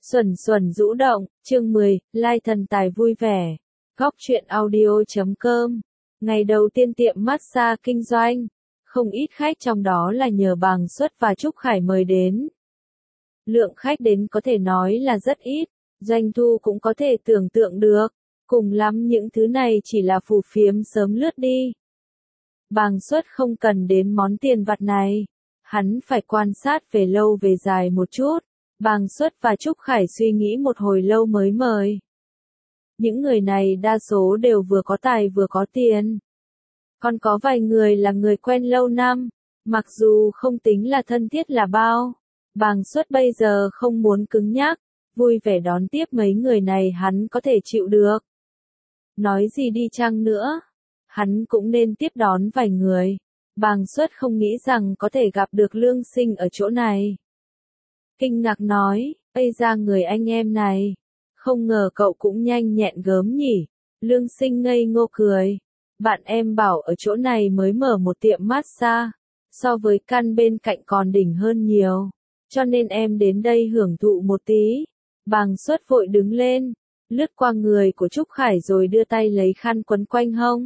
Xuẩn xuẩn rũ động, chương 10, lai thần tài vui vẻ. Góc truyện audio.com. Ngày đầu tiên tiệm massage kinh doanh, không ít khách trong đó là nhờ Bàng Xuất và Trúc Khải mời đến. Lượng khách đến có thể nói là rất ít, doanh thu cũng có thể tưởng tượng được, cùng lắm những thứ này chỉ là phù phiếm sớm lướt đi. Bàng Xuất không cần đến món tiền vặt này, hắn phải quan sát về lâu về dài một chút. Bàng Xuất và Trúc Khải suy nghĩ một hồi lâu mới mời. Những người này đa số đều vừa có tài vừa có tiền. Còn có vài người là người quen lâu năm, mặc dù không tính là thân thiết là bao. Bàng Xuất bây giờ không muốn cứng nhắc, vui vẻ đón tiếp mấy người này hắn có thể chịu được. Nói gì đi chăng nữa, hắn cũng nên tiếp đón vài người. Bàng Xuất không nghĩ rằng có thể gặp được Lương Sinh ở chỗ này. Kinh ngạc nói, ây ra người anh em này, không ngờ cậu cũng nhanh nhẹn gớm nhỉ. Lương Sinh ngây ngô cười, bạn em bảo ở chỗ này mới mở một tiệm massage, so với căn bên cạnh còn đỉnh hơn nhiều, cho nên em đến đây hưởng thụ một tí. Bàng Xuất vội đứng lên, lướt qua người của Trúc Khải rồi đưa tay lấy khăn quấn quanh hông.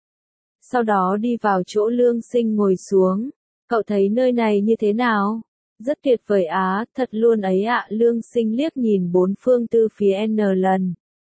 Sau đó đi vào chỗ Lương Sinh ngồi xuống, cậu thấy nơi này như thế nào? Rất tuyệt vời á, thật luôn ấy ạ. Lương Sinh liếc nhìn bốn phương tư phía N lần.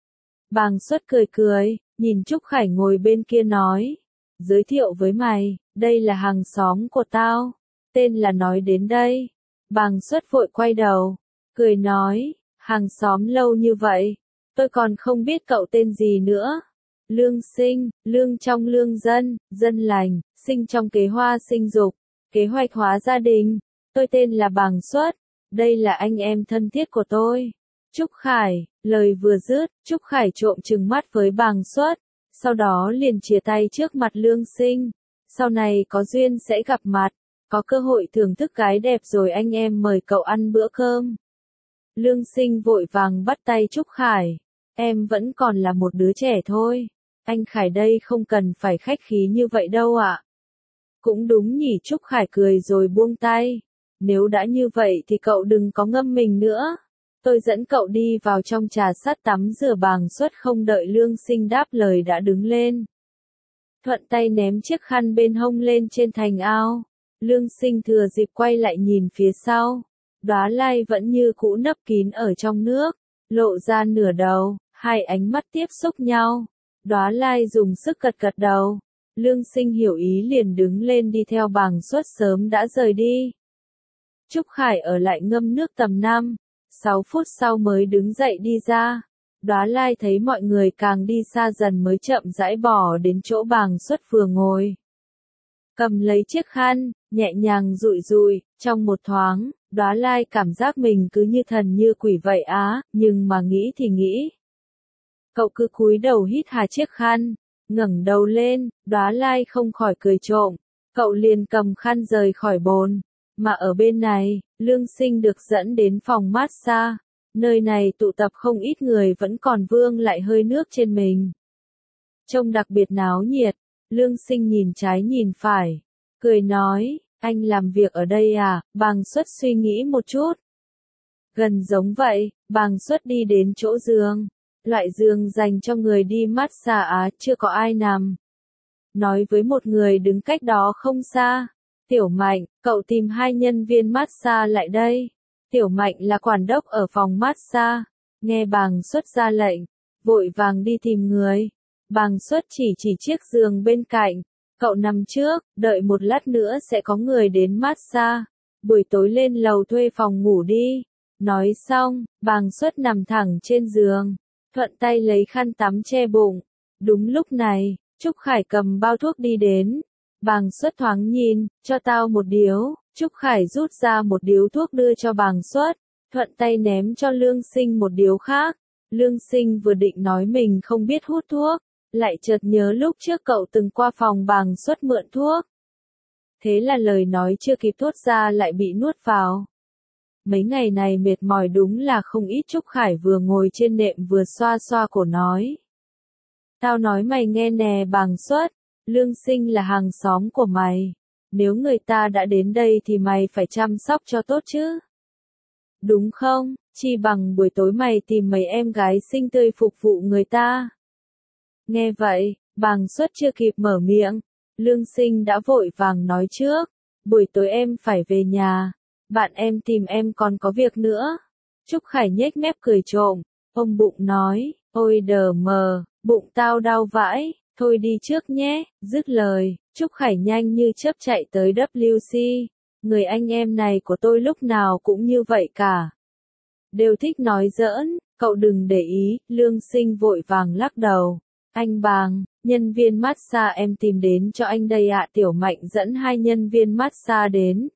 Bàng Xuất cười cười, nhìn Trúc Khải ngồi bên kia nói, giới thiệu với mày, đây là hàng xóm của tao, tên là nói đến đây. Bàng Xuất vội quay đầu, cười nói, hàng xóm lâu như vậy, tôi còn không biết cậu tên gì nữa. Lương Sinh, lương trong lương dân, dân lành, sinh trong kế hoa sinh dục, kế hoạch hóa gia đình. Tôi tên là Bàng Xuất, đây là anh em thân thiết của tôi. Trúc Khải, lời vừa dứt, Trúc Khải trộm trừng mắt với Bàng Xuất, sau đó liền chia tay trước mặt Lương Sinh. Sau này có duyên sẽ gặp mặt, có cơ hội thưởng thức gái đẹp rồi anh em mời cậu ăn bữa cơm. Lương Sinh vội vàng bắt tay Trúc Khải, em vẫn còn là một đứa trẻ thôi, anh Khải đây không cần phải khách khí như vậy đâu ạ. Cũng đúng nhỉ. Trúc Khải cười rồi buông tay. Nếu đã như vậy thì cậu đừng có ngâm mình nữa. Tôi dẫn cậu đi vào trong trà sắt tắm rửa. Bàng Xuất không đợi Lương Sinh đáp lời đã đứng lên. Thuận tay ném chiếc khăn bên hông lên trên thành ao. Lương Sinh thừa dịp quay lại nhìn phía sau. Đóa lai vẫn như cũ nấp kín ở trong nước, lộ ra nửa đầu, hai ánh mắt tiếp xúc nhau. Đóa lai dùng sức gật gật đầu. Lương Sinh hiểu ý liền đứng lên đi theo Bàng Xuất sớm đã rời đi. Trúc Khải ở lại ngâm nước tầm 5-6 phút sau mới đứng dậy đi ra. Đóa lai thấy mọi người càng đi xa dần mới chậm rãi bỏ đến chỗ Bàng Xuất vừa ngồi. Cầm lấy chiếc khăn, nhẹ nhàng dụi dụi, trong một thoáng, Đóa lai cảm giác mình cứ như thần như quỷ vậy á, nhưng mà nghĩ thì nghĩ. Cậu cứ cúi đầu hít hà chiếc khăn, ngẩng đầu lên, Đóa lai không khỏi cười trộm, cậu liền cầm khăn rời khỏi bồn. Mà ở bên này, Lương Sinh được dẫn đến phòng massage, nơi này tụ tập không ít người vẫn còn vương lại hơi nước trên mình. Trông đặc biệt náo nhiệt, Lương Sinh nhìn trái nhìn phải, cười nói, anh làm việc ở đây à? Bàng Xuất suy nghĩ một chút. Gần giống vậy, Bàng Xuất đi đến chỗ giường, loại giường dành cho người đi massage á, chưa có ai nằm. Nói với một người đứng cách đó không xa. Tiểu Mạnh, cậu tìm hai nhân viên massage lại đây. Tiểu Mạnh là quản đốc ở phòng massage. Nghe Bàng Xuất ra lệnh, vội vàng đi tìm người. Bàng Xuất chỉ chiếc giường bên cạnh. Cậu nằm trước, đợi một lát nữa sẽ có người đến massage. Buổi tối lên lầu thuê phòng ngủ đi. Nói xong, Bàng Xuất nằm thẳng trên giường, thuận tay lấy khăn tắm che bụng. Đúng lúc này, Trúc Khải cầm bao thuốc đi đến. Bàng Xuất thoáng nhìn, cho tao một điếu. Trúc Khải rút ra một điếu thuốc đưa cho Bàng Xuất, thuận tay ném cho Lương Sinh một điếu khác. Lương Sinh vừa định nói mình không biết hút thuốc, lại chợt nhớ lúc trước cậu từng qua phòng Bàng Xuất mượn thuốc. Thế là lời nói chưa kịp thốt ra lại bị nuốt vào. Mấy ngày này mệt mỏi đúng là không ít. Trúc Khải vừa ngồi trên nệm vừa xoa xoa cổ nói. Tao nói mày nghe nè Bàng Xuất. Lương Sinh là hàng xóm của mày. Nếu người ta đã đến đây thì mày phải chăm sóc cho tốt chứ. Đúng không? chi bằng buổi tối mày tìm mấy em gái xinh tươi phục vụ người ta. Nghe vậy, Bàng Xuất chưa kịp mở miệng, Lương Sinh đã vội vàng nói trước, buổi tối em phải về nhà, bạn em tìm em còn có việc nữa. Trúc Khải nhếch mép cười trộm, ôm bụng nói, ôi đờ mờ, bụng tao đau vãi, thôi đi trước nhé, dứt lời, Trúc Khải nhanh như chớp chạy tới WC, người anh em này của tôi lúc nào cũng như vậy cả. Đều thích nói giỡn, cậu đừng để ý, Lương Sinh vội vàng lắc đầu. Anh Bàng, nhân viên massage em tìm đến cho anh đây ạ. Tiểu Mạnh dẫn 2 nhân viên massage đến.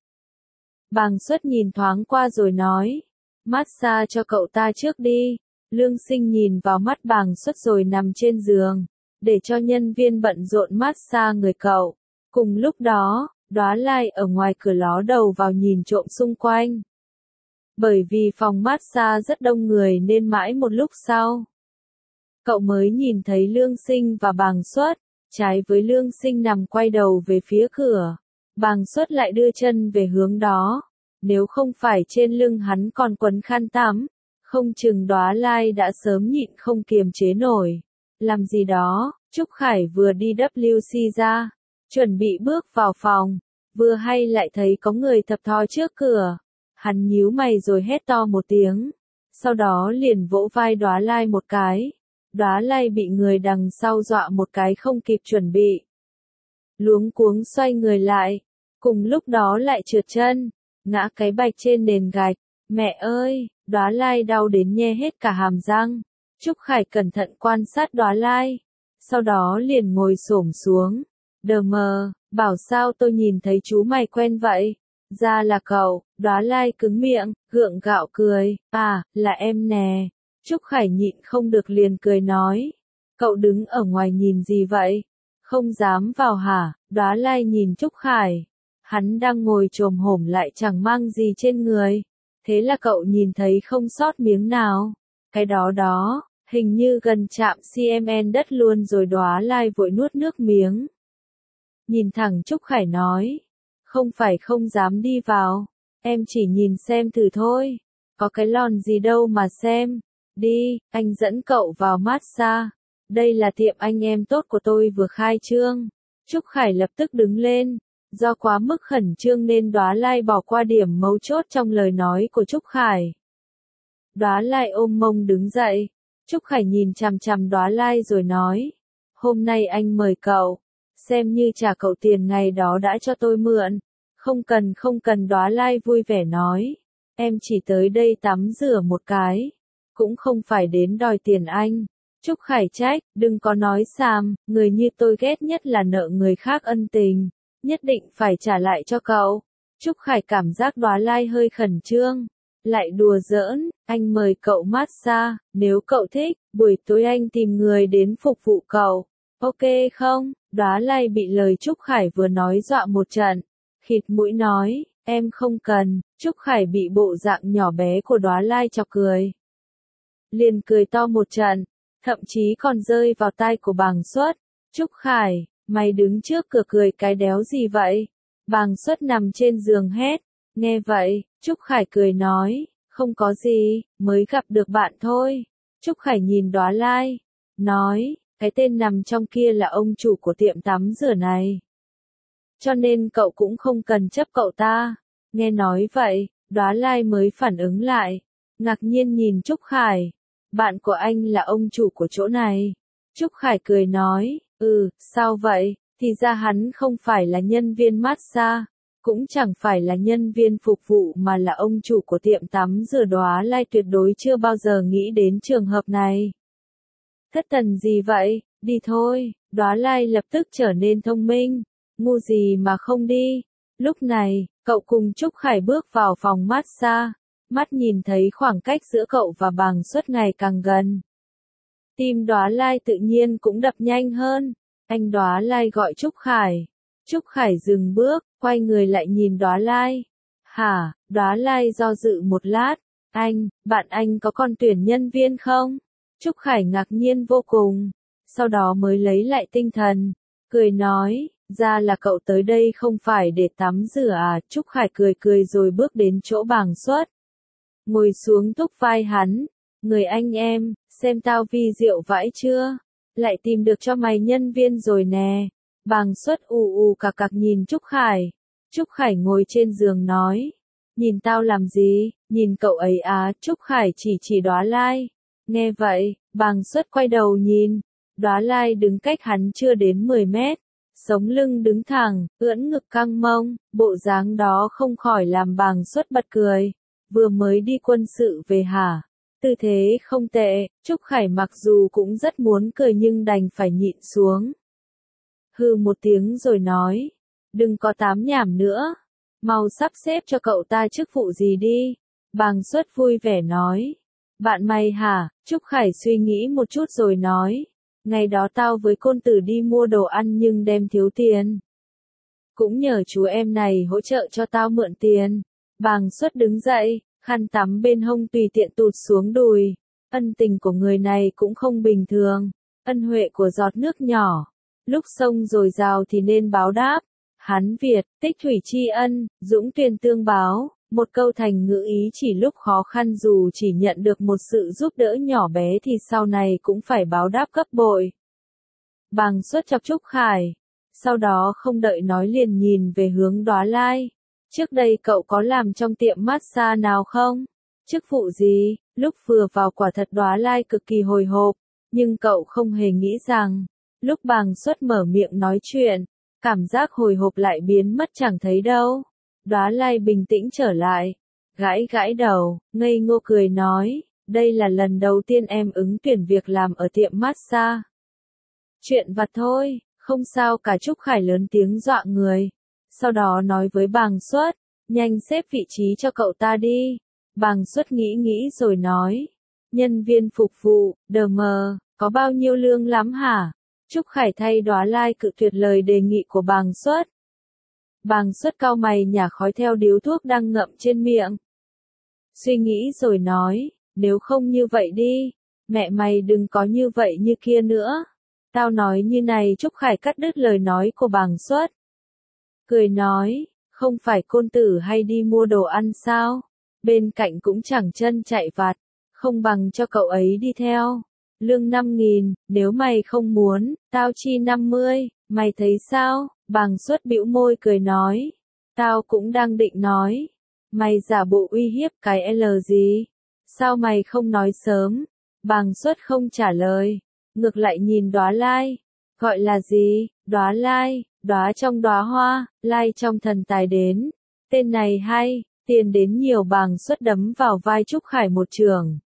Bàng Xuất nhìn thoáng qua rồi nói, massage cho cậu ta trước đi. Lương Sinh nhìn vào mắt Bàng Xuất rồi nằm trên giường, để cho nhân viên bận rộn massage người cậu. Cùng lúc đó, Đóa Lai ở ngoài cửa ló đầu vào nhìn trộm xung quanh. Bởi vì phòng massage rất đông người nên mãi một lúc sau, cậu mới nhìn thấy Lương Sinh và Bàng Xuất, trái với Lương Sinh nằm quay đầu về phía cửa, Bàng Xuất lại đưa chân về hướng đó, nếu không phải trên lưng hắn còn quấn khăn tắm, không chừng Đóa Lai đã sớm nhịn không kiềm chế nổi. Làm gì đó, Trúc Khải vừa đi WC ra, chuẩn bị bước vào phòng, vừa hay lại thấy có người thập thò trước cửa. Hắn nhíu mày rồi hét to một tiếng, sau đó liền vỗ vai Đóa Lai một cái. Đóa Lai bị người đằng sau dọa một cái không kịp chuẩn bị. Luống cuống xoay người lại, cùng lúc đó lại trượt chân, ngã cái bạch trên nền gạch. Mẹ ơi, Đóa Lai đau đến nhe hết cả hàm răng. Trúc Khải cẩn thận quan sát Đóa Lai, sau đó liền ngồi xổm xuống. Đờ mờ, bảo sao tôi nhìn thấy chú mày quen vậy? Ra là cậu. Đóa Lai cứng miệng, gượng gạo cười, à, là em nè. Trúc Khải nhịn không được liền cười nói, cậu đứng ở ngoài nhìn gì vậy? Không dám vào hả? Đóa Lai nhìn Trúc Khải, hắn đang ngồi chồm hổm lại chẳng mang gì trên người, thế là cậu nhìn thấy không sót miếng nào. Cái đó, hình như gần chạm cm đất luôn rồi. Đóa Lai vội nuốt nước miếng. Nhìn thẳng Trúc Khải nói, không phải không dám đi vào, em chỉ nhìn xem thử thôi, có cái lòn gì đâu mà xem. Đi, anh dẫn cậu vào massage. Đây là tiệm anh em tốt của tôi vừa khai trương. Trúc Khải lập tức đứng lên. Do quá mức khẩn trương nên Đóa Lai bỏ qua điểm mấu chốt trong lời nói của Trúc Khải. Đóa Lai ôm mông đứng dậy. Trúc Khải nhìn chằm chằm Đóa Lai rồi nói, hôm nay anh mời cậu, xem như trả cậu tiền ngày đó đã cho tôi mượn. Không cần. Đóa Lai vui vẻ nói, em chỉ tới đây tắm rửa một cái, cũng không phải đến đòi tiền anh. Trúc Khải trách, đừng có nói xàm, người như tôi ghét nhất là nợ người khác ân tình, nhất định phải trả lại cho cậu. Trúc Khải cảm giác Đóa Lai hơi khẩn trương, lại đùa giỡn, anh mời cậu massage, nếu cậu thích, buổi tối anh tìm người đến phục vụ cậu, ok không? Đóa Lai bị lời Trúc Khải vừa nói dọa một trận, khịt mũi nói, em không cần. Trúc Khải bị bộ dạng nhỏ bé của Đóa Lai chọc cười, liền cười to một trận, thậm chí còn rơi vào tai của Bàng Xuất. Trúc Khải, mày đứng trước cửa cười cái đéo gì vậy? Bàng Xuất nằm trên giường hét. Nghe vậy, Trúc Khải cười nói, không có gì, mới gặp được bạn thôi. Trúc Khải nhìn Đóa Lai, nói, cái tên nằm trong kia là ông chủ của tiệm tắm rửa này, cho nên cậu cũng không cần chấp cậu ta. Nghe nói vậy, Đóa Lai mới phản ứng lại, ngạc nhiên nhìn Trúc Khải. Bạn của anh là ông chủ của chỗ này. Trúc Khải cười nói, sao vậy? Thì ra hắn không phải là nhân viên massage, cũng chẳng phải là nhân viên phục vụ mà là ông chủ của tiệm tắm rửa. Đóa Lai tuyệt đối chưa bao giờ nghĩ đến trường hợp này. Thất thần gì vậy? Đi thôi. Đóa Lai lập tức trở nên thông minh. Ngu gì mà không đi. Lúc này, cậu cùng Trúc Khải bước vào phòng massage. Mắt nhìn thấy khoảng cách giữa cậu và Bàng Xuất ngày càng gần. Tim Đóa Lai tự nhiên cũng đập nhanh hơn. Anh Đóa Lai gọi Trúc Khải. Trúc Khải dừng bước, quay người lại nhìn Đóa Lai. Hả? Đóa Lai do dự một lát. Bạn anh có còn tuyển nhân viên không? Trúc Khải ngạc nhiên vô cùng. Sau đó mới lấy lại tinh thần. Cười nói, ra là cậu tới đây không phải để tắm rửa à? Trúc Khải cười rồi bước đến chỗ Bàng Xuất. ngồi xuống thúc vai hắn. Người anh em, xem tao vi diệu vãi chưa? Lại tìm được cho mày nhân viên rồi nè. Bàng Xuất cạc cạc nhìn Trúc Khải. Trúc Khải ngồi trên giường nói. Nhìn tao làm gì? Nhìn cậu ấy á, Trúc Khải chỉ Đóa Lai. Nghe vậy, Bàng Xuất quay đầu nhìn. Đóa Lai đứng cách hắn chưa đến 10 mét. Sống lưng đứng thẳng, ưỡn ngực căng mông, bộ dáng đó không khỏi làm Bàng Xuất bật cười. Vừa mới đi quân sự về hả? Tư thế không tệ, Trúc Khải mặc dù cũng rất muốn cười nhưng đành phải nhịn xuống. Hừ một tiếng rồi nói, đừng có tám nhảm nữa, mau sắp xếp cho cậu ta chức vụ gì đi. Bàng Xuất vui vẻ nói, bạn mày hả? Trúc Khải suy nghĩ một chút rồi nói, ngày đó tao với Côn Tử đi mua đồ ăn nhưng đem thiếu tiền. Cũng nhờ chú em này hỗ trợ cho tao mượn tiền. Bàng Xuất đứng dậy, khăn tắm bên hông tùy tiện tụt xuống đùi. Ân tình của người này cũng không bình thường. Ân huệ của giọt nước nhỏ. Lúc sông dồi dào thì nên báo đáp. Hán Việt, tích thủy tri ân, dũng tuyên tương báo. Một câu thành ngữ ý chỉ lúc khó khăn dù chỉ nhận được một sự giúp đỡ nhỏ bé thì sau này cũng phải báo đáp gấp bội. Bàng Xuất chọc Trúc Khải. Sau đó không đợi nói liền nhìn về hướng Đóa Lai. Trước đây cậu có làm trong tiệm massage nào không? Chức vụ gì? Lúc vừa vào quả thật Đóa Lai cực kỳ hồi hộp, nhưng cậu không hề nghĩ rằng, lúc Bàng Xuất mở miệng nói chuyện, cảm giác hồi hộp lại biến mất chẳng thấy đâu. Đóa Lai bình tĩnh trở lại, gãi gãi đầu, ngây ngô cười nói, đây là lần đầu tiên em ứng tuyển việc làm ở tiệm massage. Chuyện vặt thôi, không sao cả. Trúc Khải lớn tiếng dọa người. Sau đó nói với Bàng Xuất, nhanh xếp vị trí cho cậu ta đi. Bàng Xuất nghĩ rồi nói, nhân viên phục vụ, có bao nhiêu lương lắm hả? Trúc Khải thay Đóa Lai cự tuyệt lời đề nghị của Bàng Xuất. Bàng Xuất cau mày nhả khói theo điếu thuốc đang ngậm trên miệng. Suy nghĩ rồi nói, nếu không như vậy đi, mẹ mày đừng có như vậy như kia nữa. Tao nói như này. Trúc Khải cắt đứt lời nói của Bàng Xuất. Cười nói, không phải Côn Tử hay đi mua đồ ăn sao? Bên cạnh cũng chẳng chân chạy vặt, không bằng cho cậu ấy đi theo. Lương 5.000, nếu mày không muốn, tao chi 50, mày thấy sao? Bàng Xuất bĩu môi cười nói, tao cũng đang định nói, mày giả bộ uy hiếp cái L gì? Sao mày không nói sớm? Bàng Xuất không trả lời, ngược lại nhìn Đóa Lai. Gọi là gì? Đóa Lai, đóa trong đóa hoa, lai trong thần tài đến. Tên này hay, tiền đến nhiều. Bàng Xuất đấm vào vai Trúc Khải một chưởng.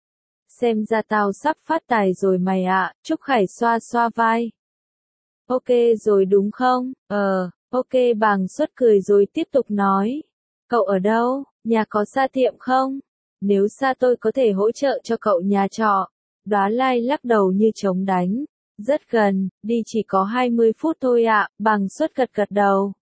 Xem ra tao sắp phát tài rồi mày ạ. Trúc Khải xoa xoa vai. Ok rồi đúng không? Ok. Bàng Xuất cười rồi tiếp tục nói. Cậu ở đâu? Nhà có xa tiệm không? Nếu xa tôi có thể hỗ trợ cho cậu nhà trọ. Đóa Lai lắc đầu như trống đánh. Rất gần, đi chỉ có 20 phút thôi ạ. Bàng Xuất gật đầu.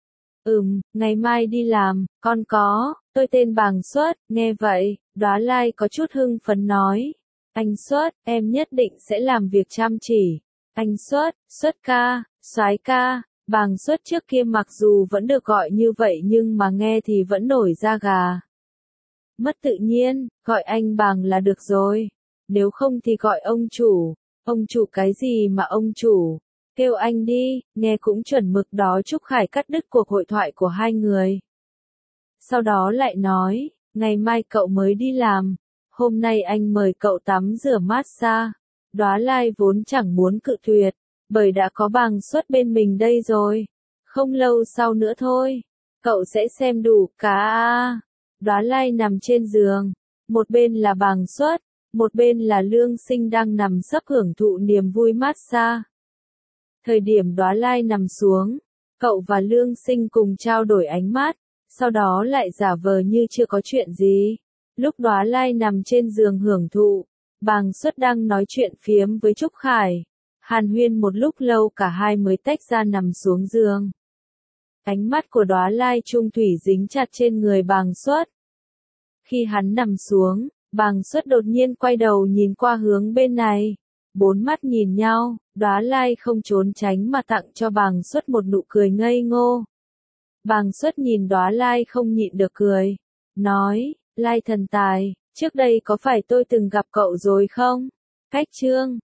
Ngày mai đi làm, con có, tôi tên Bàng Xuất. Nghe vậy, Đóa Lai có chút hưng phấn nói. Anh Xuất, em nhất định sẽ làm việc chăm chỉ. Anh Xuất, Xuất ca, soái ca. Bàng Xuất trước kia mặc dù vẫn được gọi như vậy nhưng mà nghe thì vẫn nổi da gà. Mất tự nhiên, gọi anh Bàng là được rồi. Nếu không thì gọi ông chủ. Ông chủ cái gì mà ông chủ? Kêu anh đi, nghe cũng chuẩn mực đó. Trúc Khải cắt đứt cuộc hội thoại của hai người. Sau đó lại nói, ngày mai cậu mới đi làm. Hôm nay anh mời cậu tắm rửa massage. Đóa Lai vốn chẳng muốn cự tuyệt, bởi đã có Bàng Xuất bên mình đây rồi. Không lâu sau nữa thôi, cậu sẽ xem đủ cả à. Đóa Lai nằm trên giường, một bên là Bàng Xuất, một bên là Lương Sinh đang nằm sấp hưởng thụ niềm vui massage. Thời điểm Đóa Lai nằm xuống, cậu và Lương Sinh cùng trao đổi ánh mắt, sau đó lại giả vờ như chưa có chuyện gì. Lúc Đóa Lai nằm trên giường hưởng thụ, Bàng Xuất đang nói chuyện phiếm với Trúc Khải. Hàn huyên một lúc lâu cả hai mới tách ra nằm xuống giường. Ánh mắt của Đóa Lai trung thủy dính chặt trên người Bàng Xuất. Khi hắn nằm xuống, Bàng Xuất đột nhiên quay đầu nhìn qua hướng bên này. Bốn mắt nhìn nhau, Đóa Lai không trốn tránh mà tặng cho Bàng Xuất một nụ cười ngây ngô. Bàng Xuất nhìn Đóa Lai không nhịn được cười. Nói, Lai thần tài, trước đây có phải tôi từng gặp cậu rồi không? Cách chương